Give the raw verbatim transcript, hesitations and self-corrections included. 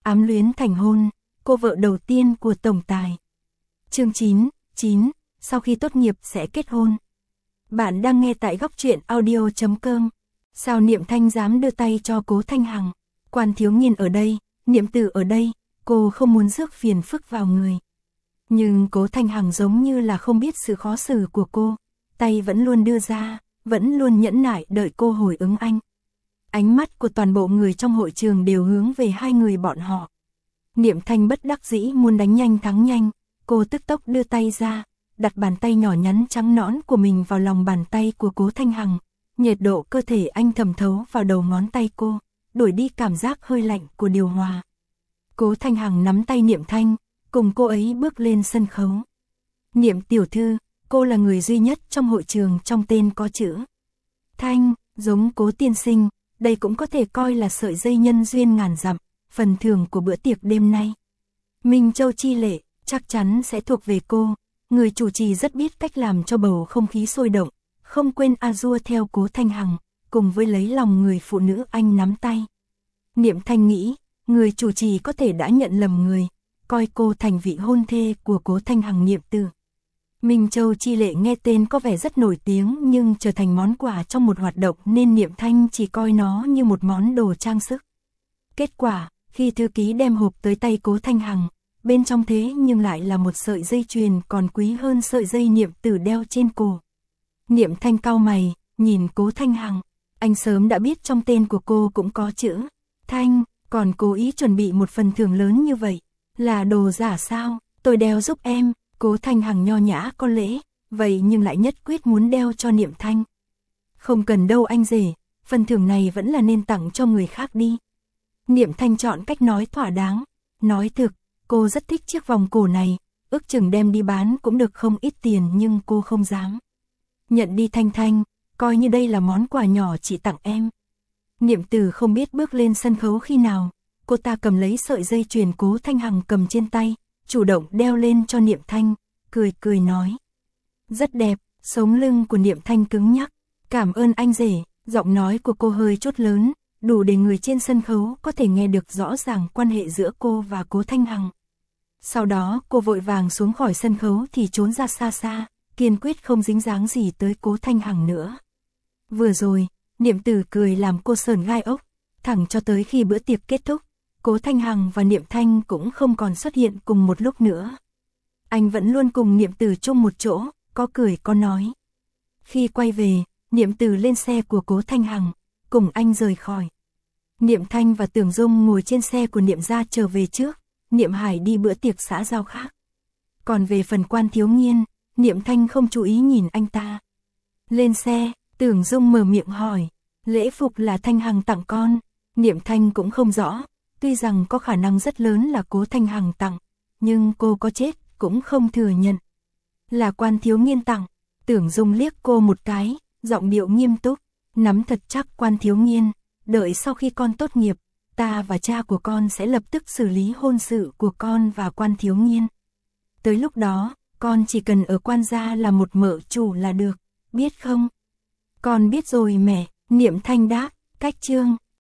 ám luyến thành hôn, cô vợ đầu tiên của tổng tài. Chương chín, chín, sau khi tốt nghiệp sẽ kết hôn. Bạn đang nghe tại góc truyện audio chấm com. Sao Niệm Thanh dám đưa tay cho Cố Thanh Hằng? Quan Thiếu Nghiên ở đây, Niệm Tử ở đây, cô không muốn rước phiền phức vào người. Nhưng Cố Thanh Hằng giống như là không biết sự khó xử của cô, tay vẫn luôn đưa ra, vẫn luôn nhẫn nại đợi cô hồi ứng anh. Ánh mắt của toàn bộ người trong hội trường đều hướng về hai người bọn họ. Niệm Thanh bất đắc dĩ muốn đánh nhanh thắng nhanh, cô tức tốc đưa tay ra, đặt bàn tay nhỏ nhắn trắng nõn của mình vào lòng bàn tay của Cố Thanh Hằng. Nhiệt độ cơ thể anh thẩm thấu vào đầu ngón tay cô, đuổi đi cảm giác hơi lạnh của điều hòa. Cố Thanh Hằng nắm tay Niệm Thanh, cùng cô ấy bước lên sân khấu. Niệm tiểu thư, cô là người duy nhất trong hội trường trong tên có chữ Thanh, giống Cố tiên sinh, đây cũng có thể coi là sợi dây nhân duyên ngàn dặm, phần thưởng của bữa tiệc đêm nay. Minh Châu chi lệ, chắc chắn sẽ thuộc về cô, người chủ trì rất biết cách làm cho bầu không khí sôi động, không quên a dua theo Cố Thanh Hằng, cùng với lấy lòng người phụ nữ anh nắm tay. Niệm Thanh nghĩ, người chủ trì có thể đã nhận lầm người, coi cô thành vị hôn thê của Cố Thanh Hằng Niệm Tử. Minh Châu chi lệ nghe tên có vẻ rất nổi tiếng nhưng trở thành món quà trong một hoạt động nên Niệm Thanh chỉ coi nó như một món đồ trang sức. Kết quả, khi thư ký đem hộp tới tay Cố Thanh Hằng, bên trong thế nhưng lại là một sợi dây chuyền còn quý hơn sợi dây Niệm Tử đeo trên cổ. Niệm Thanh cau mày, nhìn Cố Thanh Hằng, anh sớm đã biết trong tên của cô cũng có chữ Thanh, còn cố ý chuẩn bị một phần thưởng lớn như vậy, là đồ giả sao? Tôi đeo giúp em. Cố Thanh Hằng nho nhã có lễ, vậy nhưng lại nhất quyết muốn đeo cho Niệm Thanh. Không cần đâu anh rể, phần thưởng này vẫn là nên tặng cho người khác đi. Niệm Thanh chọn cách nói thỏa đáng, nói thực, cô rất thích chiếc vòng cổ này, ước chừng đem đi bán cũng được không ít tiền nhưng cô không dám. Nhận đi Thanh Thanh, coi như đây là món quà nhỏ chị tặng em. Niệm Tử không biết bước lên sân khấu khi nào, cô ta cầm lấy sợi dây chuyền Cố Thanh Hằng cầm trên tay, chủ động đeo lên cho Niệm Thanh, cười cười nói. Rất đẹp, sống lưng của Niệm Thanh cứng nhắc, cảm ơn anh rể, giọng nói của cô hơi chút lớn, đủ để người trên sân khấu có thể nghe được rõ ràng quan hệ giữa cô và Cố Thanh Hằng. Sau đó cô vội vàng xuống khỏi sân khấu thì trốn ra xa xa, kiên quyết không dính dáng gì tới Cố Thanh Hằng nữa. Vừa rồi, Niệm Tử cười làm cô sởn gai ốc, thẳng cho tới khi bữa tiệc kết thúc, Cố Thanh Hằng và Niệm Thanh cũng không còn xuất hiện cùng một lúc nữa. Anh vẫn luôn cùng Niệm Tử chung một chỗ, có cười có nói. Khi quay về, Niệm Tử lên xe của Cố Thanh Hằng, cùng anh rời khỏi. Niệm Thanh và Tưởng Dung ngồi trên xe của Niệm gia trở về trước, Niệm Hải đi bữa tiệc xã giao khác. Còn về phần Quan Thiếu Nghiên, Niệm Thanh không chú ý nhìn anh ta. Lên xe, Tưởng Dung mở miệng hỏi, lễ phục là Thanh Hằng tặng con. Niệm Thanh cũng không rõ, tuy rằng có khả năng rất lớn là Cố Thanh Hằng tặng, nhưng cô có chết cũng không thừa nhận. Là Quan Thiếu Nghiên tặng. Tưởng Dung liếc cô một cái, giọng điệu nghiêm túc, nắm thật chắc Quan Thiếu Nghiên, đợi sau khi con tốt nghiệp, ta và cha của con sẽ lập tức xử lý hôn sự của con và Quan Thiếu Nghiên. Tới lúc đó, con chỉ cần ở Quan gia là một mợ chủ là được, biết không? Con biết rồi mẹ, Niệm Thanh đáp, cách chương.